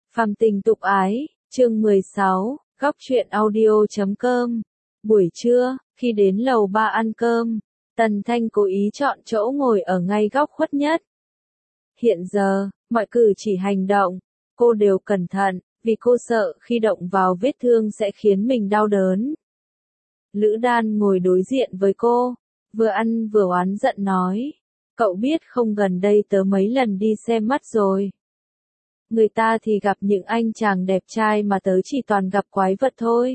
Phàm tình tục ái, chương 16, góc truyện audio.com. Buổi trưa, khi đến lầu ba ăn cơm, Tần Thanh cố ý chọn chỗ ngồi ở ngay góc khuất nhất. Hiện giờ, mọi cử chỉ hành động, cô đều cẩn thận, vì cô sợ khi động vào vết thương sẽ khiến mình đau đớn. Lữ Đan ngồi đối diện với cô, vừa ăn vừa oán giận nói, cậu biết không, gần đây tớ mấy lần đi xem mắt rồi. Người ta thì gặp những anh chàng đẹp trai mà tớ chỉ toàn gặp quái vật thôi.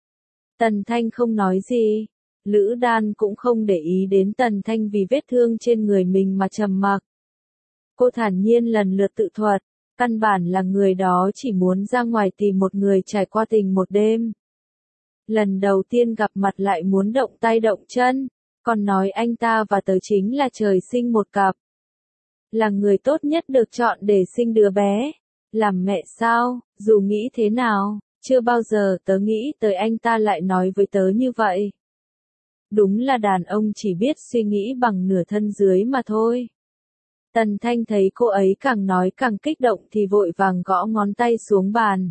Tần Thanh không nói gì. Lữ Đan cũng không để ý đến Tần Thanh vì vết thương trên người mình mà trầm mặc. Cô thản nhiên lần lượt tự thuật, căn bản là người đó chỉ muốn ra ngoài tìm một người trải qua tình một đêm. Lần đầu tiên gặp mặt lại muốn động tay động chân, còn nói anh ta và tớ chính là trời sinh một cặp. Là người tốt nhất được chọn để sinh đứa bé. Làm mẹ sao, dù nghĩ thế nào, chưa bao giờ tớ nghĩ tới anh ta lại nói với tớ như vậy. Đúng là đàn ông chỉ biết suy nghĩ bằng nửa thân dưới mà thôi. Tần Thanh thấy cô ấy càng nói càng kích động thì vội vàng gõ ngón tay xuống bàn.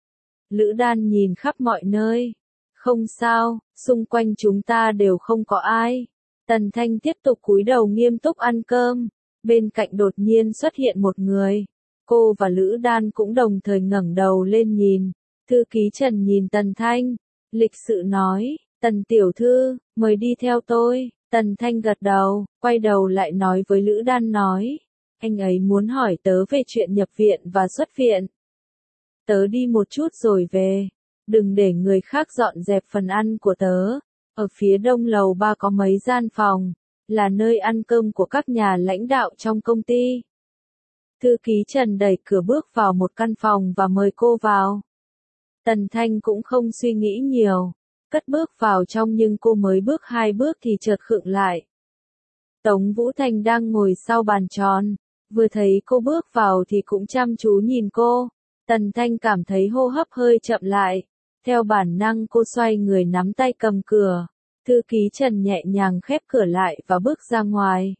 Lữ Đan nhìn khắp mọi nơi. Không sao, xung quanh chúng ta đều không có ai. Tần Thanh tiếp tục cúi đầu nghiêm túc ăn cơm. Bên cạnh đột nhiên xuất hiện một người. Cô và Lữ Đan cũng đồng thời ngẩng đầu lên nhìn. Thư ký Trần nhìn Tần Thanh, lịch sự nói, Tần tiểu thư, mời đi theo tôi. Tần Thanh gật đầu, quay đầu lại nói với Lữ Đan nói, anh ấy muốn hỏi tớ về chuyện nhập viện và xuất viện. Tớ đi một chút rồi về, đừng để người khác dọn dẹp phần ăn của tớ. Ở phía đông lầu ba có mấy gian phòng, là nơi ăn cơm của các nhà lãnh đạo trong công ty. Thư ký Trần đẩy cửa bước vào một căn phòng và mời cô vào. Tần Thanh cũng không suy nghĩ nhiều, cất bước vào trong nhưng cô mới bước 2 bước thì chợt khựng lại. Tống Vũ Thành đang ngồi sau bàn tròn, vừa thấy cô bước vào thì cũng chăm chú nhìn cô. Tần Thanh cảm thấy hô hấp hơi chậm lại, theo bản năng cô xoay người nắm tay cầm cửa. Thư ký Trần nhẹ nhàng khép cửa lại và bước ra ngoài.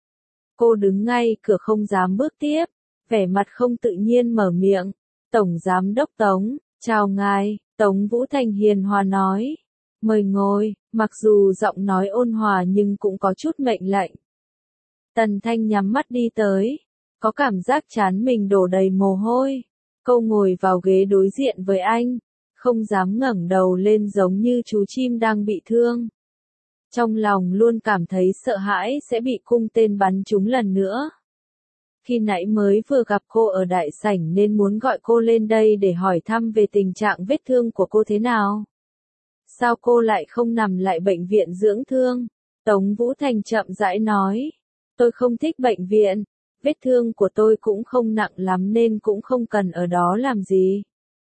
Cô đứng ngay cửa không dám bước tiếp, vẻ mặt không tự nhiên mở miệng. Tổng giám đốc Tống, chào ngài. Tống Vũ Thành hiền hòa nói. Mời ngồi, mặc dù giọng nói ôn hòa nhưng cũng có chút mệnh lệnh. Tần Thanh nhắm mắt đi tới, có cảm giác trán mình đổ đầy mồ hôi. Cô ngồi vào ghế đối diện với anh, không dám ngẩng đầu lên giống như chú chim đang bị thương. Trong lòng luôn cảm thấy sợ hãi sẽ bị cung tên bắn trúng lần nữa. Khi nãy mới vừa gặp cô ở đại sảnh nên muốn gọi cô lên đây để hỏi thăm về tình trạng vết thương của cô thế nào. Sao cô lại không nằm lại bệnh viện dưỡng thương? Tống Vũ Thành chậm rãi nói. Tôi không thích bệnh viện, vết thương của tôi cũng không nặng lắm nên cũng không cần ở đó làm gì.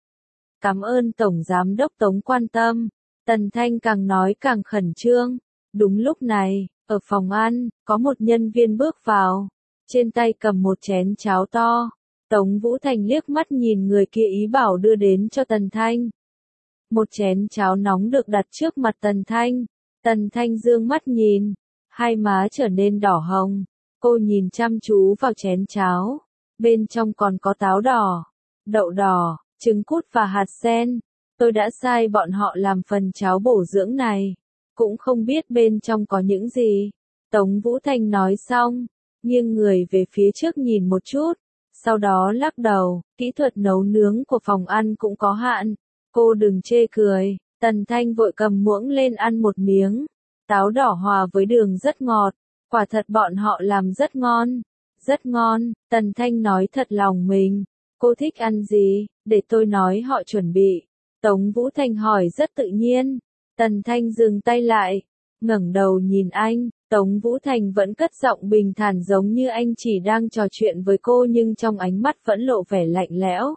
Cảm ơn Tổng Giám đốc Tống quan tâm. Tần Thanh càng nói càng khẩn trương. Đúng lúc này, ở phòng ăn, có một nhân viên bước vào, trên tay cầm một chén cháo to. Tống Vũ Thành liếc mắt nhìn người kia ý bảo đưa đến cho Tần Thanh. Một chén cháo nóng được đặt trước mặt Tần Thanh. Tần Thanh dương mắt nhìn, hai má trở nên đỏ hồng. Cô nhìn chăm chú vào chén cháo. Bên trong còn có táo đỏ, đậu đỏ, trứng cút và hạt sen. Tôi đã sai bọn họ làm phần cháo bổ dưỡng này. Cũng không biết bên trong có những gì. Tống Vũ Thành nói xong, nghiêng người về phía trước nhìn một chút. Sau đó lắc đầu, kỹ thuật nấu nướng của phòng ăn cũng có hạn. Cô đừng chê cười. Tần Thanh vội cầm muỗng lên ăn một miếng. Táo đỏ hòa với đường rất ngọt. Quả thật bọn họ làm rất ngon. Rất ngon, Tần Thanh nói thật lòng mình. Cô thích ăn gì, để tôi nói họ chuẩn bị. Tống Vũ Thành hỏi rất tự nhiên. Tần Thanh dừng tay lại, ngẩng đầu nhìn anh. Tống Vũ Thành vẫn cất giọng bình thản giống như anh chỉ đang trò chuyện với cô nhưng trong ánh mắt vẫn lộ vẻ lạnh lẽo.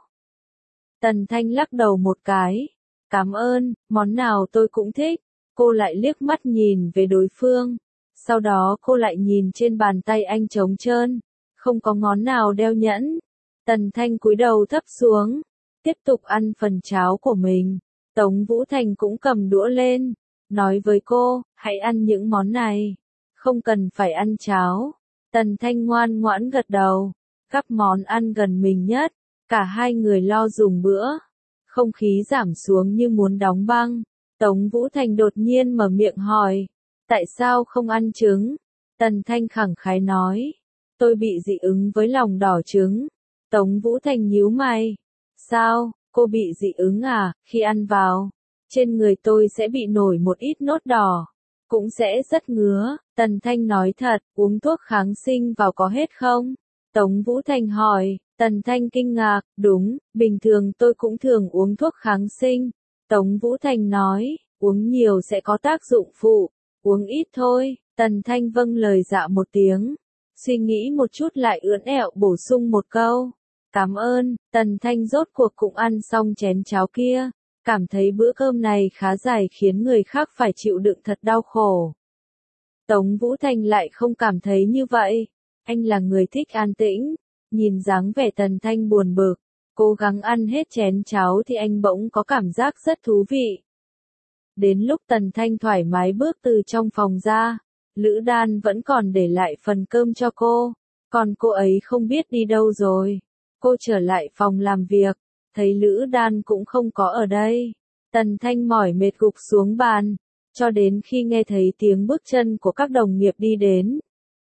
Tần Thanh lắc đầu một cái. Cảm ơn, món nào tôi cũng thích. Cô lại liếc mắt nhìn về đối phương. Sau đó cô lại nhìn trên bàn tay anh trống trơn. Không có ngón nào đeo nhẫn. Tần Thanh cúi đầu thấp xuống. Tiếp tục ăn phần cháo của mình. Tống Vũ Thành cũng cầm đũa lên. Nói với cô, hãy ăn những món này. Không cần phải ăn cháo. Tần Thanh ngoan ngoãn gật đầu. Gắp món ăn gần mình nhất. Cả hai người lo dùng bữa. Không khí giảm xuống như muốn đóng băng. Tống Vũ Thành đột nhiên mở miệng hỏi. Tại sao không ăn trứng? Tần Thanh khẳng khái nói. Tôi bị dị ứng với lòng đỏ trứng. Tống Vũ Thành nhíu mày. Sao, cô bị dị ứng à? Khi ăn vào, trên người tôi sẽ bị nổi một ít nốt đỏ. Cũng sẽ rất ngứa. Tần Thanh nói thật, uống thuốc kháng sinh vào có hết không? Tống Vũ Thành hỏi. Tần Thanh kinh ngạc, đúng, bình thường tôi cũng thường uống thuốc kháng sinh. Tống Vũ Thành nói, uống nhiều sẽ có tác dụng phụ, uống ít thôi. Tần Thanh vâng lời dạ một tiếng. Suy nghĩ một chút lại ưỡn ẹo bổ sung một câu. Cảm ơn. Tần Thanh rốt cuộc cũng ăn xong chén cháo kia. Cảm thấy bữa cơm này khá dài khiến người khác phải chịu đựng thật đau khổ. Tống Vũ Thành lại không cảm thấy như vậy. Anh là người thích an tĩnh. Nhìn dáng vẻ Tần Thanh buồn bực, cố gắng ăn hết chén cháo thì anh bỗng có cảm giác rất thú vị. Đến lúc Tần Thanh thoải mái bước từ trong phòng ra, Lữ Đan vẫn còn để lại phần cơm cho cô, còn cô ấy không biết đi đâu rồi. Cô trở lại phòng làm việc, thấy Lữ Đan cũng không có ở đây. Tần Thanh mỏi mệt gục xuống bàn, cho đến khi nghe thấy tiếng bước chân của các đồng nghiệp đi đến.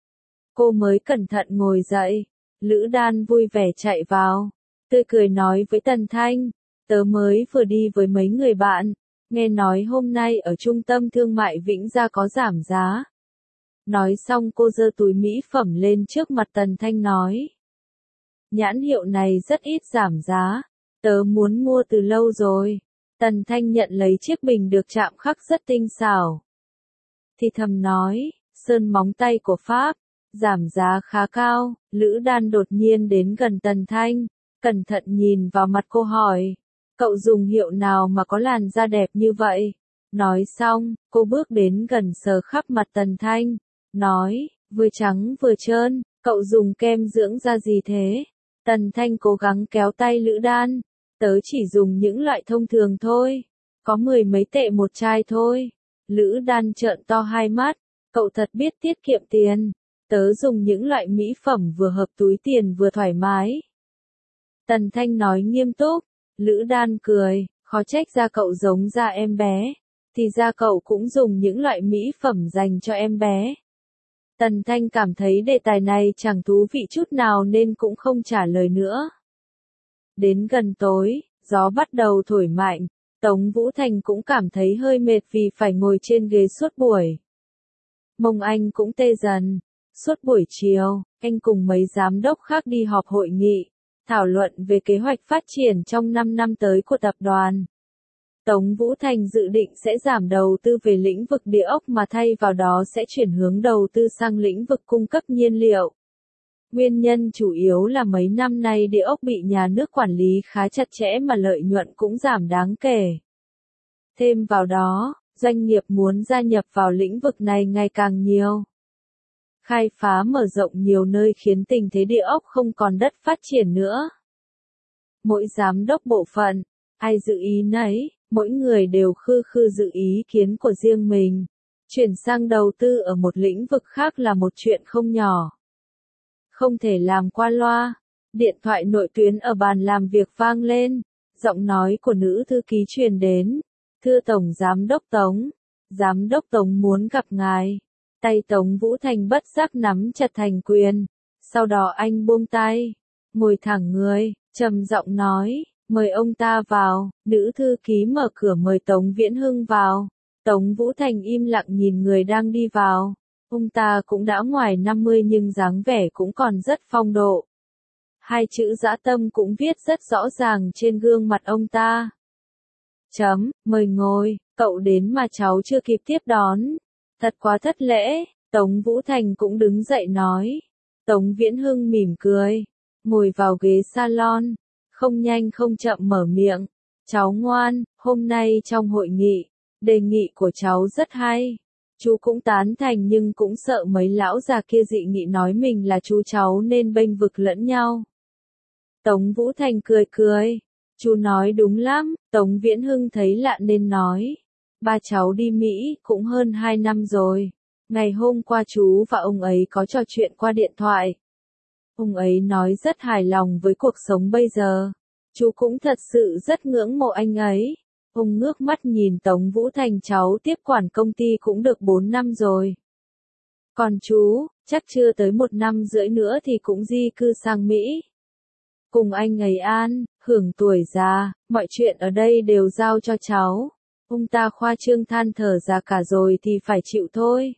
Cô mới cẩn thận ngồi dậy. Lữ Đan vui vẻ chạy vào, tươi cười nói với Tần Thanh, tớ mới vừa đi với mấy người bạn, nghe nói hôm nay ở trung tâm thương mại Vĩnh Gia có giảm giá. Nói xong cô giơ túi mỹ phẩm lên trước mặt Tần Thanh nói. Nhãn hiệu này rất ít giảm giá, tớ muốn mua từ lâu rồi. Tần Thanh nhận lấy chiếc bình được chạm khắc rất tinh xảo. Thì thầm nói, sơn móng tay của Pháp. Giảm giá khá cao. Lữ Đan đột nhiên đến gần Tần Thanh, cẩn thận nhìn vào mặt cô hỏi, cậu dùng hiệu nào mà có làn da đẹp như vậy? Nói xong, cô bước đến gần sờ khắp mặt Tần Thanh, nói, vừa trắng vừa trơn, cậu dùng kem dưỡng da gì thế? Tần Thanh cố gắng kéo tay Lữ Đan, tớ chỉ dùng những loại thông thường thôi, có 10 mấy tệ một chai thôi. Lữ Đan trợn to hai mắt, cậu thật biết tiết kiệm tiền. Tớ dùng những loại mỹ phẩm vừa hợp túi tiền vừa thoải mái. Tần Thanh nói nghiêm túc. Lữ Đan cười, khó trách da cậu giống da em bé. Thì da cậu cũng dùng những loại mỹ phẩm dành cho em bé. Tần Thanh cảm thấy đề tài này chẳng thú vị chút nào nên cũng không trả lời nữa. Đến gần tối, gió bắt đầu thổi mạnh. Tống Vũ Thành cũng cảm thấy hơi mệt vì phải ngồi trên ghế suốt buổi. Mông anh cũng tê dần. Suốt buổi chiều, anh cùng mấy giám đốc khác đi họp hội nghị, thảo luận về kế hoạch phát triển trong 5 năm tới của tập đoàn. Tống Vũ Thành dự định sẽ giảm đầu tư về lĩnh vực địa ốc mà thay vào đó sẽ chuyển hướng đầu tư sang lĩnh vực cung cấp nhiên liệu. Nguyên nhân chủ yếu là mấy năm nay địa ốc bị nhà nước quản lý khá chặt chẽ mà lợi nhuận cũng giảm đáng kể. Thêm vào đó, doanh nghiệp muốn gia nhập vào lĩnh vực này ngày càng nhiều. Khai phá mở rộng nhiều nơi khiến tình thế địa ốc không còn đất phát triển nữa. Mỗi giám đốc bộ phận, ai dự ý nấy, mỗi người đều khư khư dự ý kiến của riêng mình. Chuyển sang đầu tư ở một lĩnh vực khác là một chuyện không nhỏ. Không thể làm qua loa. Điện thoại nội tuyến ở bàn làm việc vang lên. Giọng nói của nữ thư ký truyền đến. Thưa Tổng Giám đốc Tống. Giám đốc Tống muốn gặp ngài. Tay Tống Vũ Thành bất giác nắm chặt thành quyền. Sau đó anh buông tay. Ngồi thẳng người, trầm giọng nói. Mời ông ta vào. Nữ thư ký mở cửa mời Tống Viễn Hưng vào. Tống Vũ Thành im lặng nhìn người đang đi vào. Ông ta cũng đã ngoài 50 nhưng dáng vẻ cũng còn rất phong độ. Hai chữ dã tâm cũng viết rất rõ ràng trên gương mặt ông ta. Mời ngồi, cậu đến mà cháu chưa kịp tiếp đón. Thật quá thất lễ, Tống Vũ Thành cũng đứng dậy nói. Tống Viễn Hưng mỉm cười, ngồi vào ghế salon, không nhanh không chậm mở miệng. Cháu ngoan, hôm nay trong hội nghị, đề nghị của cháu rất hay. Chú cũng tán thành nhưng cũng sợ mấy lão già kia dị nghị nói mình là chú cháu nên bênh vực lẫn nhau. Tống Vũ Thành cười cười. Chú nói đúng lắm, Tống Viễn Hưng thấy lạ nên nói. Ba cháu đi Mỹ cũng hơn 2 năm rồi. Ngày hôm qua chú và ông ấy có trò chuyện qua điện thoại. Ông ấy nói rất hài lòng với cuộc sống bây giờ. Chú cũng thật sự rất ngưỡng mộ anh ấy. Ông ngước mắt nhìn Tống Vũ Thành, cháu tiếp quản công ty cũng được 4 năm rồi. Còn chú, chắc chưa tới 1 năm rưỡi nữa thì cũng di cư sang Mỹ. Cùng anh ấy an, hưởng tuổi già, mọi chuyện ở đây đều giao cho cháu. Ông ta khoa trương than thở, già cả rồi thì phải chịu thôi.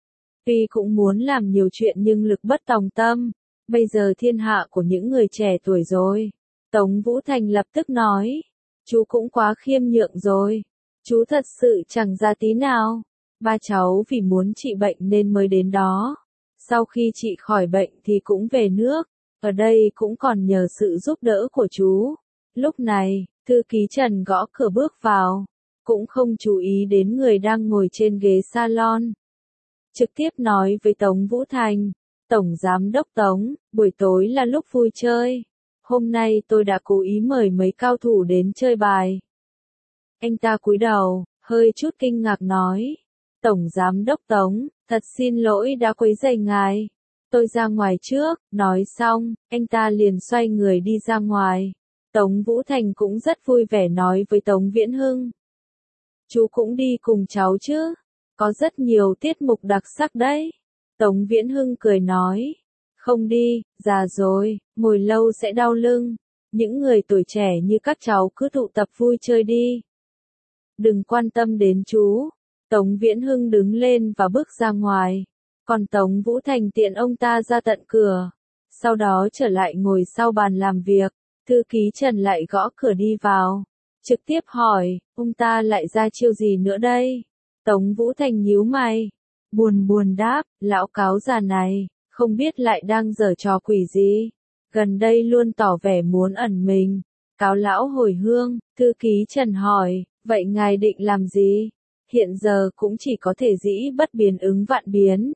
Tuy cũng muốn làm nhiều chuyện nhưng lực bất tòng tâm. Bây giờ thiên hạ của những người trẻ tuổi rồi. Tống Vũ Thành lập tức nói. Chú cũng quá khiêm nhượng rồi. Chú thật sự chẳng ra tí nào. Ba cháu vì muốn trị bệnh nên mới đến đó. Sau khi trị khỏi bệnh thì cũng về nước. Ở đây cũng còn nhờ sự giúp đỡ của chú. Lúc này, thư ký Trần gõ cửa bước vào. Cũng không chú ý đến người đang ngồi trên ghế salon. Trực tiếp nói với Tống Vũ Thành. Tổng Giám đốc Tống, buổi tối là lúc vui chơi. Hôm nay tôi đã cố ý mời mấy cao thủ đến chơi bài. Anh ta cúi đầu, hơi chút kinh ngạc nói. Tổng Giám đốc Tống, thật xin lỗi đã quấy rầy ngài. Tôi ra ngoài trước, nói xong, anh ta liền xoay người đi ra ngoài. Tống Vũ Thành cũng rất vui vẻ nói với Tống Viễn Hưng. Chú cũng đi cùng cháu chứ? Có rất nhiều tiết mục đặc sắc đấy. Tống Viễn Hưng cười nói. Không đi, già rồi, ngồi lâu sẽ đau lưng. Những người tuổi trẻ như các cháu cứ tụ tập vui chơi đi. Đừng quan tâm đến chú. Tống Viễn Hưng đứng lên và bước ra ngoài. Còn Tống Vũ Thành tiện ông ta ra tận cửa. Sau đó trở lại ngồi sau bàn làm việc. Thư ký Trần lại gõ cửa đi vào. Trực tiếp hỏi, ông ta lại ra chiêu gì nữa đây? Tống Vũ Thành nhíu mày. Buồn buồn đáp, lão cáo già này, không biết lại đang giở trò quỷ gì. Gần đây luôn tỏ vẻ muốn ẩn mình. Cáo lão hồi hương, thư ký Trần hỏi, vậy ngài định làm gì? Hiện giờ cũng chỉ có thể dĩ bất biến ứng vạn biến.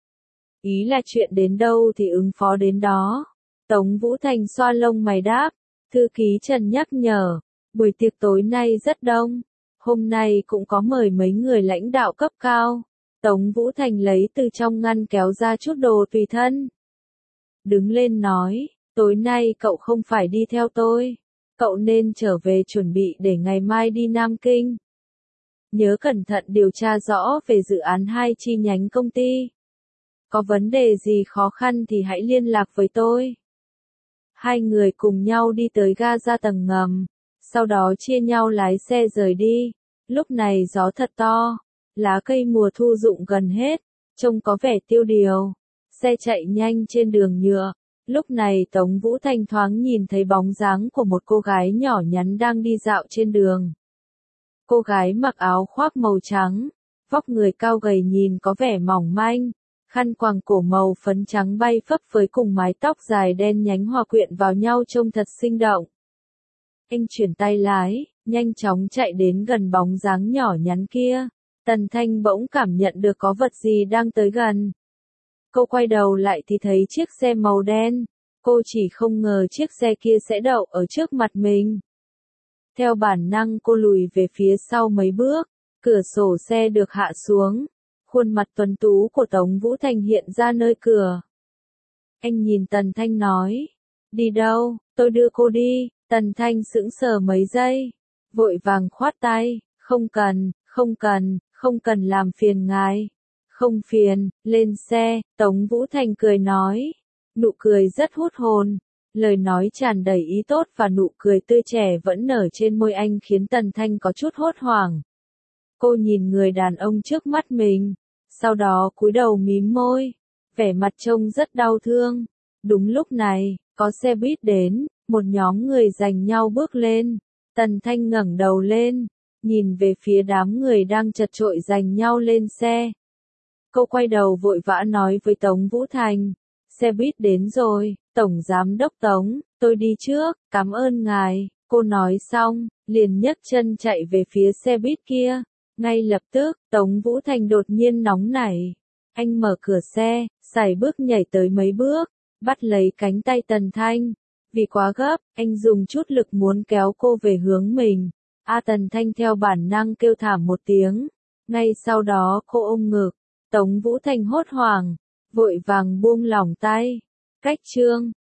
Ý là chuyện đến đâu thì ứng phó đến đó. Tống Vũ Thành xoa lông mày đáp. Thư ký Trần nhắc nhở, buổi tiệc tối nay rất đông. Hôm nay cũng có mời mấy người lãnh đạo cấp cao. Tống Vũ Thành lấy từ trong ngăn kéo ra chút đồ tùy thân. Đứng lên nói, tối nay cậu không phải đi theo tôi. Cậu nên trở về chuẩn bị để ngày mai đi Nam Kinh. Nhớ cẩn thận điều tra rõ về dự án 2 chi nhánh công ty. Có vấn đề gì khó khăn thì hãy liên lạc với tôi. Hai người cùng nhau đi tới ga ra tầng ngầm. Sau đó chia nhau lái xe rời đi. Lúc này gió thật to. Lá cây mùa thu rụng gần hết. Trông có vẻ tiêu điều. Xe chạy nhanh trên đường nhựa. Lúc này Tống Vũ Thành thoáng nhìn thấy bóng dáng của một cô gái nhỏ nhắn đang đi dạo trên đường. Cô gái mặc áo khoác màu trắng. Vóc người cao gầy nhìn có vẻ mỏng manh. Khăn quàng cổ màu phấn trắng bay phấp phới cùng mái tóc dài đen nhánh hòa quyện vào nhau trông thật sinh động. Anh chuyển tay lái, nhanh chóng chạy đến gần bóng dáng nhỏ nhắn kia. Tần Thanh bỗng cảm nhận được có vật gì đang tới gần. Cô quay đầu lại thì thấy chiếc xe màu đen. Cô chỉ không ngờ chiếc xe kia sẽ đậu ở trước mặt mình. Theo bản năng cô lùi về phía sau mấy bước. Cửa sổ xe được hạ xuống. Khuôn mặt tuấn tú của Tống Vũ Thành hiện ra nơi cửa. Anh nhìn Tần Thanh nói. Đi đâu, tôi đưa cô đi. Tần Thanh sững sờ mấy giây. Vội vàng khoát tay. Không cần, không cần, không cần làm phiền ngài. Không phiền, lên xe. Tống Vũ Thành cười nói. Nụ cười rất hút hồn. Lời nói tràn đầy ý tốt và nụ cười tươi trẻ vẫn nở trên môi anh khiến Tần Thanh có chút hốt hoảng. Cô nhìn người đàn ông trước mắt mình. Sau đó cúi đầu mím môi. Vẻ mặt trông rất đau thương. Đúng lúc này, có xe buýt đến. Một nhóm người giành nhau bước lên. Tần Thanh ngẩng đầu lên. Nhìn về phía đám người đang chật chội giành nhau lên xe. Cô quay đầu vội vã nói với Tống Vũ Thành. Xe buýt đến rồi, Tổng Giám đốc Tống, tôi đi trước, cảm ơn ngài. Cô nói xong, liền nhấc chân chạy về phía xe buýt kia. Ngay lập tức, Tống Vũ Thành đột nhiên nóng nảy. Anh mở cửa xe, sải bước nhảy tới mấy bước, bắt lấy cánh tay Tần Thanh. Vì quá gấp, anh dùng chút lực muốn kéo cô về hướng mình. Tần Thanh theo bản năng kêu thảm một tiếng. Ngay sau đó cô ôm ngực. Tống Vũ Thành hốt hoảng, vội vàng buông lỏng tay. Cách chương